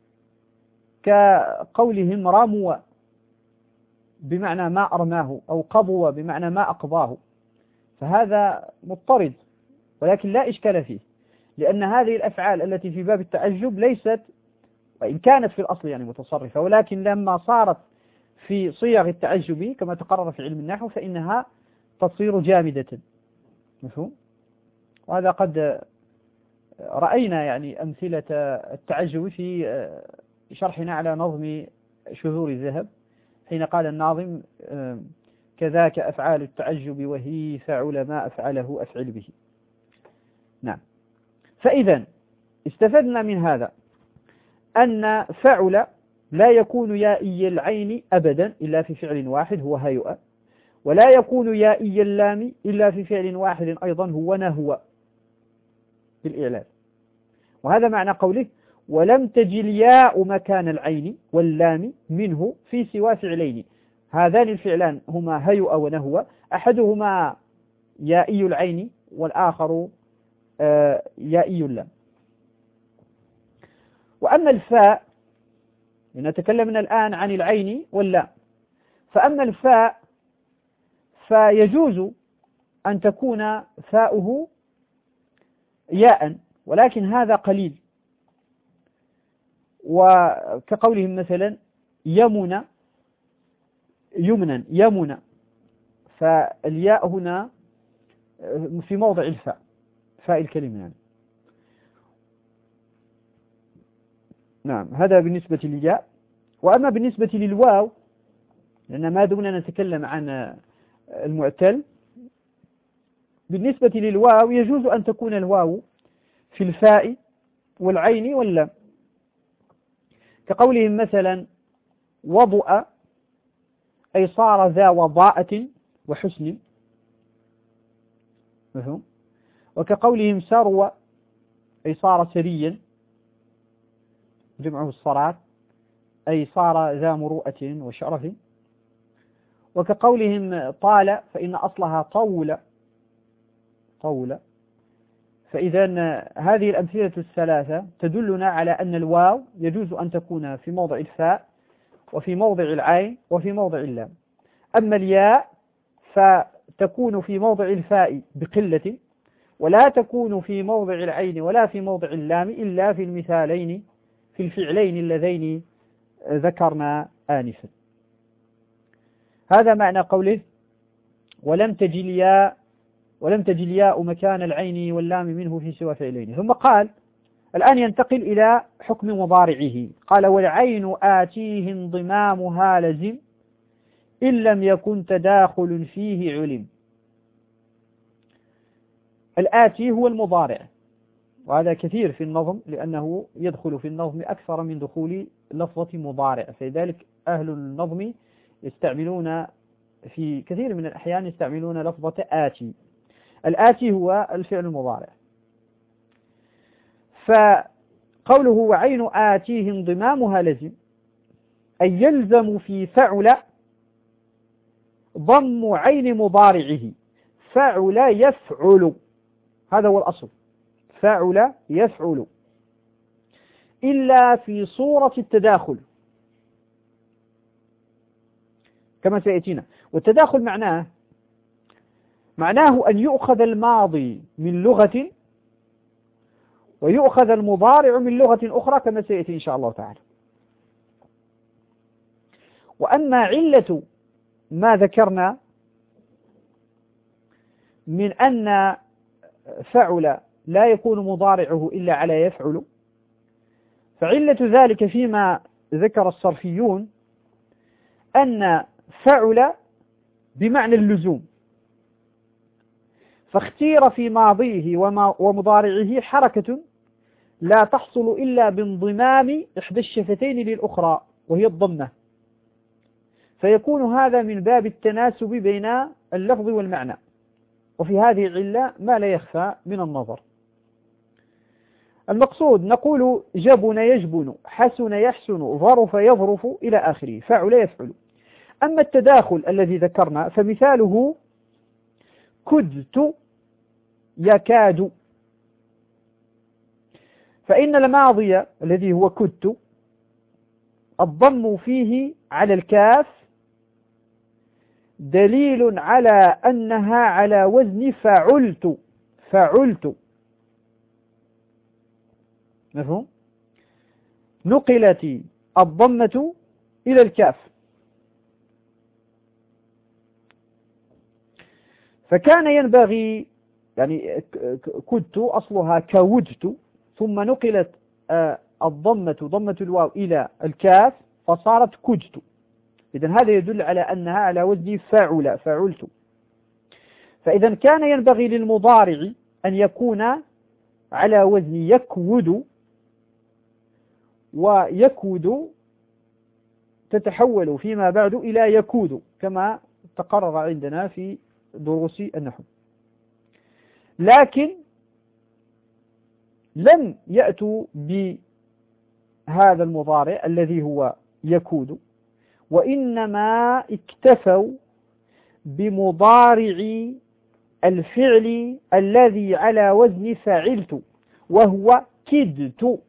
كقولهم رموا بمعنى ما أرماه، أو قضوا بمعنى ما أقضاه، فهذا مضطرد ولكن لا إشكال فيه، لأن هذه الأفعال التي في باب التعجب ليست، وإن كانت في الأصل يعني متصرفة، ولكن لما صارت في صيغ التعجب كما تقرر في علم النحو فإنها تصير جامدة. مفهوم؟ وهذا قد رأينا يعني أمثلة التعجب في شرحنا على نظم شذور الذهب، حين قال الناظم: كذاك أفعال التعجب وهي فعل ما أفعله أفعل به. نعم. فإذا استفدنا من هذا أن فعل لا يكون يائي العين أبدا إلا في فعل واحد هو هيؤ، ولا يكون يائي اللام إلا في فعل واحد أيضا هو نهو بالإعلان. وهذا معنى قوله: ولم تجي الياء مكان العين واللام منه في سوى فعلين. هذان الفعلان هما هيؤ ونهو، أحدهما يائي العين والآخر يائي اللام. وأما الفاء، لنتكلم الآن عن العين واللام، فأما الفاء فيجوز أن تكون فاؤه ياء، ولكن هذا قليل، وكقولهم مثلا يمن يمنا يمن، فالياء هنا في موضع الفاء، فاء الكلمة يعني. نعم، هذا بالنسبة للياء. وأما بالنسبة للواو، لأن ما دمنا نتكلم عن المعتل، بالنسبة للواو يجوز أن تكون الواو في الفاء والعين واللام، كقولهم مثلا وضؤ أي صار ذا وضاءة وحسن، مفهوم؟ وكقولهم سروى أي صار سريا، جمعه الصراط، أي صار ذا مروءة وشرف. وكقولهم طال فإن أصلها طول طول. فإذا هذه الأمثلة الثلاثة تدلنا على أن الواو يجوز أن تكون في موضع الفاء وفي موضع العين وفي موضع اللام. أما الياء فتكون في موضع الفاء بقلة، ولا تكون في موضع العين ولا في موضع اللام إلا في المثالين في الفعلين اللذين ذكرنا آنفا. هذا معنى قوله ولم تجل ياء ولم تجل ياء مكان العين واللام منه في سوى فعلين. ثم قال الآن ينتقل إلى حكم مضارعه، قال والعين آتيه انضمامها لزم إن لم يكن تداخل فيه علم. الآتي هو المضارع، وهذا كثير في النظم لأنه يدخل في النظم أكثر من دخول لفظة مضارع، فلذلك أهل النظم يستعملون في كثير من الأحيان يستعملون لفظة آتي. الآتي هو الفعل المضارع. فقوله وعين آتيه انضمامها لزم أي يلزم في فعل ضم عين مضارعه. فعل يفعل، هذا هو الأصل، فعل يفعل، إلا في صورة التداخل كما سيأتينا. والتداخل معناه معناه أن يؤخذ الماضي من لغة ويؤخذ المضارع من لغة أخرى كما سيأتي إن شاء الله تعالى. وأما علة ما ذكرنا من أن فعل لا يكون مضارعه إلا على يفعل، فعلة ذلك فيما ذكر الصرفيون أن فعل بمعنى اللزوم، فاختير في ماضيه ومضارعه حركة لا تحصل إلا بانضمام إحدى الشفتين للأخرى وهي الضمة، فيكون هذا من باب التناسب بين اللفظ والمعنى. وفي هذه العلة ما لا يخفى من النظر. المقصود نقول جبن يجبن، حسن يحسن، ظرف يظرف إلى آخره، فعل يفعل. أما التداخل الذي ذكرنا فمثاله كدت يكاد، فإن الماضي الذي هو كدت الضم فيه على الكاف دليل على أنها على وزن فعلت. فعلت مفهوم؟ نقلت الضمة إلى الكاف، فكان ينبغي يعني كدت أصلها كودت، ثم نقلت الضمة ضمة الواو إلى الكاف فصارت كدت. إذن هذا يدل على أنها على وزن فاعل، فعلت. فإذا كان ينبغي للمضارع أن يكون على وزن يكود، ويكود تتحول فيما بعد إلى يكود كما تقرر عندنا في دروس النحو. لكن لم يأتوا بهذا المضارع الذي هو يكود، وإنما اكتفوا بمضارع الفعل الذي على وزن فعلت وهو كدت،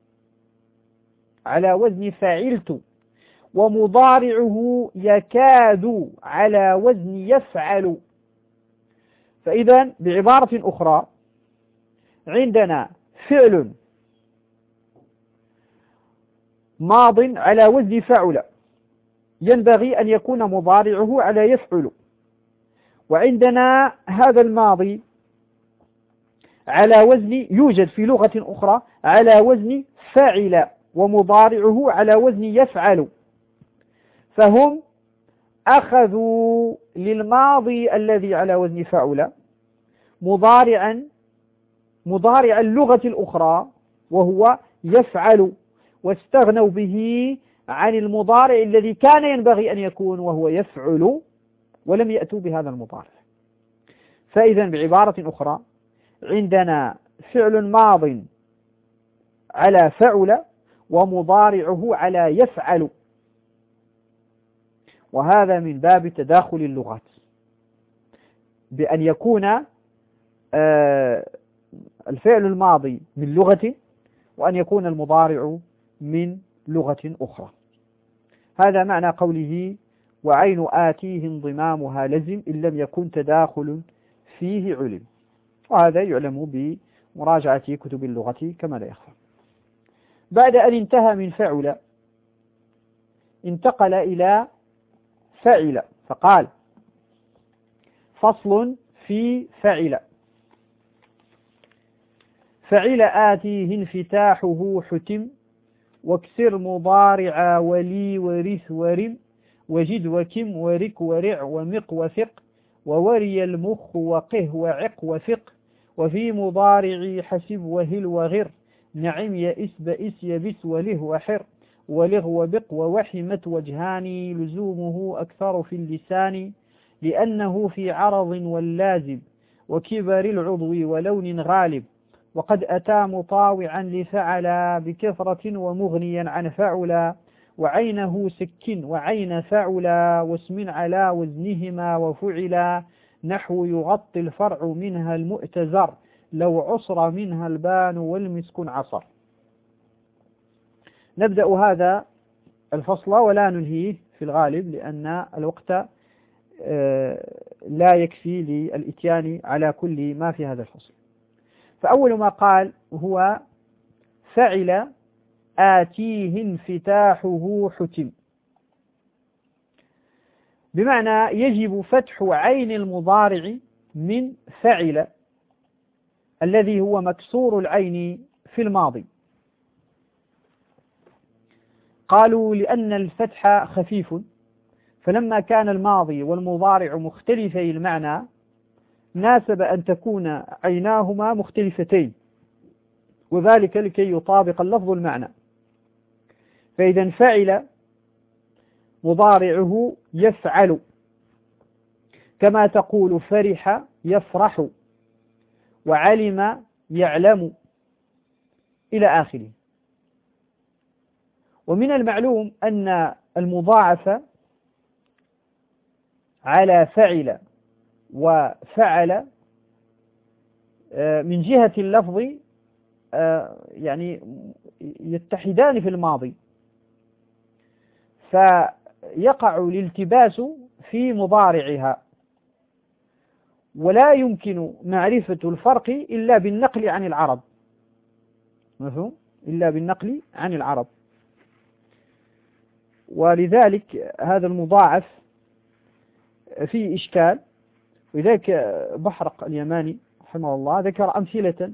على وزن فعلت، ومضارعه يكاد على وزن يفعل. فإذا بعبارة أخرى عندنا فعل ماض على وزن فعل ينبغي أن يكون مضارعه على يفعل، وعندنا هذا الماضي على وزن يوجد في لغة أخرى على وزن فاعل ومضارعه على وزن يفعل، فهم أخذوا للماضي الذي على وزن فعل مضارعا مضارع اللغة الأخرى وهو يفعل، واستغنوا به عن المضارع الذي كان ينبغي أن يكون وهو يفعل، ولم يأتوا بهذا المضارع. فإذا بعبارة أخرى عندنا فعل ماض على فعل ومضارعه على يفعل، وهذا من باب تداخل اللغات، بأن يكون الفعل الماضي من لغة وأن يكون المضارع من لغة أخرى. هذا معنى قوله وعين آتيه انضمامها لزم إن لم يكن تداخل فيه علم. وهذا يعلم بمراجعة كتب اللغة كما لا يخفى. بعد أن انتهى من فعل انتقل إلى فعل، فقال: فصل في فعل. فعل آتيه انفتاحه حتم، واكسر مضارع ولي ورث ورم، وجد وكم ورك ورع ومق وثق، ووري المخ وقه وعق وثق، وفي مضارع حسب وهل وغر، نعم يئس بئس يبس وله وحر، ولغ وبق ووحمت وجهان، لزومه أكثر في اللسان، لأنه في عرض واللازم، وكبر العضو ولون غالب، وقد أتى مطاوعا لفعل بكثرة ومغنيا عن فعل، وعينه سك وعين فعل، واسم على وزنهما وفعلا، نحو يغطي الفرع منها المؤتزر، لو عصر منها البان والمسك عصر. نبدأ هذا الفصل ولا ننهيه في الغالب، لأن الوقت لا يكفي للإتيان على كل ما في هذا الفصل. فأول ما قال هو فعل آتيه انفتاحه حتم، بمعنى يجب فتح عين المضارع من فعل الذي هو مكسور العين في الماضي. قالوا لأن الفتح خفيف، فلما كان الماضي والمضارع مختلفي المعنى ناسب أن تكون عيناهما مختلفتين، وذلك لكي يطابق اللفظ المعنى. فإذا فعل مضارعه يفعل، كما تقول فرح يفرح، وعلم يعلم، إلى آخره. ومن المعلوم أن المضاعف على فعل وفعل من جهة اللفظ يعني يتحدان في الماضي، فيقع الالتباس في مضارعها، ولا يمكن معرفة الفرق إلا بالنقل عن العرب، مفهوم؟ إلا بالنقل عن العرب. ولذلك هذا المضاعف فيه إشكال، ولذلك بحرق اليماني رحمه الله ذكر أمثلة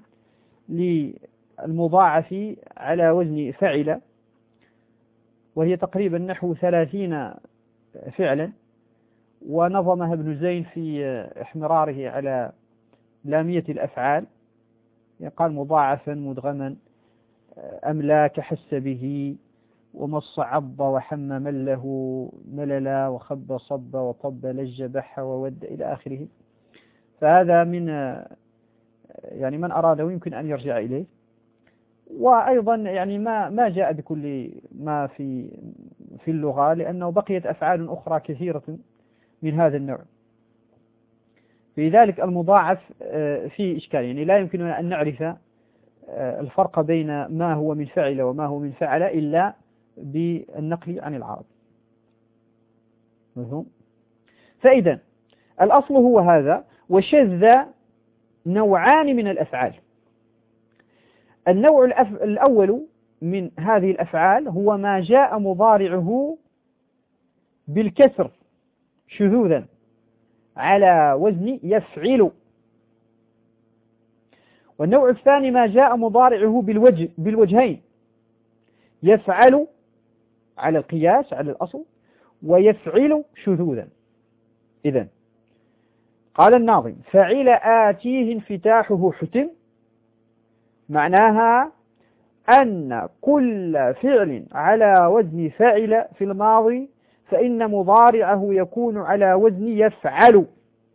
للمضاعف على وزن فعل، وهي تقريبا نحو ثلاثين فعلا، ونظمها ابن زين في احمراره على لامية الأفعال. قال: مضاعفا مدغما أملاك حس به، ومص عض وحم مله مللا، وخب صب وطب لج بح وود، إلى آخره. فهذا من يعني من أراده يمكن أن يرجع إليه. وأيضا يعني ما ما جاء بكل ما في في اللغة، لأنه بقيت أفعال أخرى كثيرة من هذا النوع. في ذلك المضاعف فيه إشكال، يعني لا يمكننا أن نعرف الفرق بين ما هو من فعل وما هو من فعل إلا بالنقل عن العرب. فإذا الأصل هو هذا. وشذ نوعان من الأفعال. النوع الأول من هذه الأفعال هو ما جاء مضارعه بالكسر شذوذا على وزن يفعل. والنوع الثاني ما جاء مضارعه بالوجه بالوجهين، يفعل على القياس على الأصل، ويفعل شذوذا. إذن قال الناظم: فعل آتيه انفتاحه حتم، معناها أن كل فعل على وزن فعل في الماضي فإن مضارعه يكون على وزن يفعل.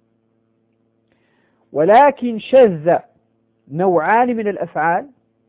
ولكن شذ نوعان من الأفعال،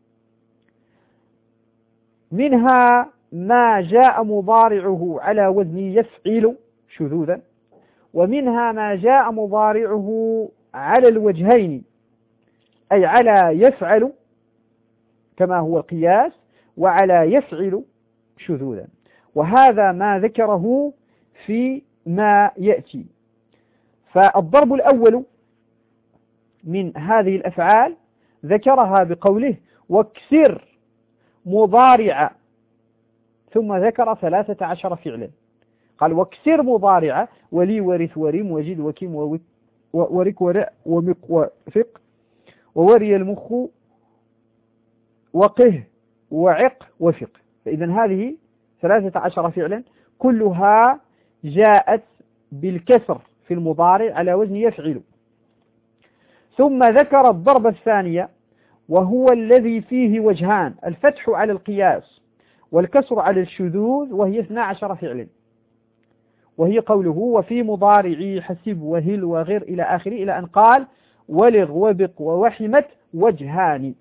منها ما جاء مضارعه على وزن يفعل شذوذا، ومنها ما جاء مضارعه على الوجهين، أي على يفعل كما هو القياس، وعلى يفعل شذوذا. وهذا ما ذكره في ما يأتي. فالضرب الأول من هذه الأفعال ذكرها بقوله واكسر مضارع، ثم ذكر ثلاثة عشر فعلا. قال واكسر مضارع ولي ورث ورم وجد وكيم ورك ورع ومق وفق ووري المخ وقه وعق وفق. فإذا هذه ثلاثة عشر فعلا كلها جاءت بالكسر في المضارع على وزن يفعل. ثم ذكر الضرب الثانية وهو الذي فيه وجهان، الفتح على القياس والكسر على الشذوذ، وهي اثنا عشر فعلا، وهي قوله وفي مضارعي حسب وهل وغير إلى آخره، إلى أن قال ولغ وبق ووحمت وجهان.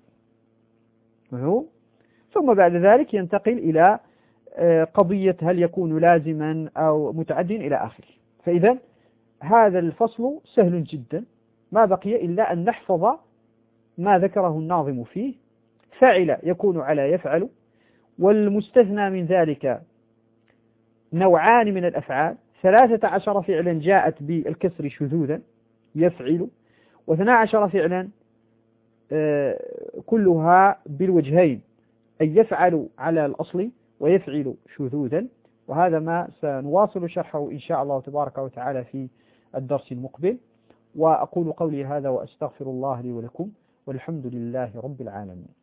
ثم بعد ذلك ينتقل إلى قضية هل يكون لازما أو متعدٍ إلى آخره. فإذا هذا الفصل سهل جدا، ما بقي إلا أن نحفظ ما ذكره الناظم فيه. فعل يكون على يفعل، والمستثنى من ذلك نوعان من الأفعال، ثلاثة عشر فعلا جاءت بالكسر شذوذا يفعل، واثنا عشر فعلا كلها بالوجهين، أي يفعل على الأصل ويفعل شذوذا. وهذا ما سنواصل شرحه إن شاء الله تبارك وتعالى في الدرس المقبل. وأقول قولي هذا وأستغفر الله لي ولكم، والحمد لله رب العالمين.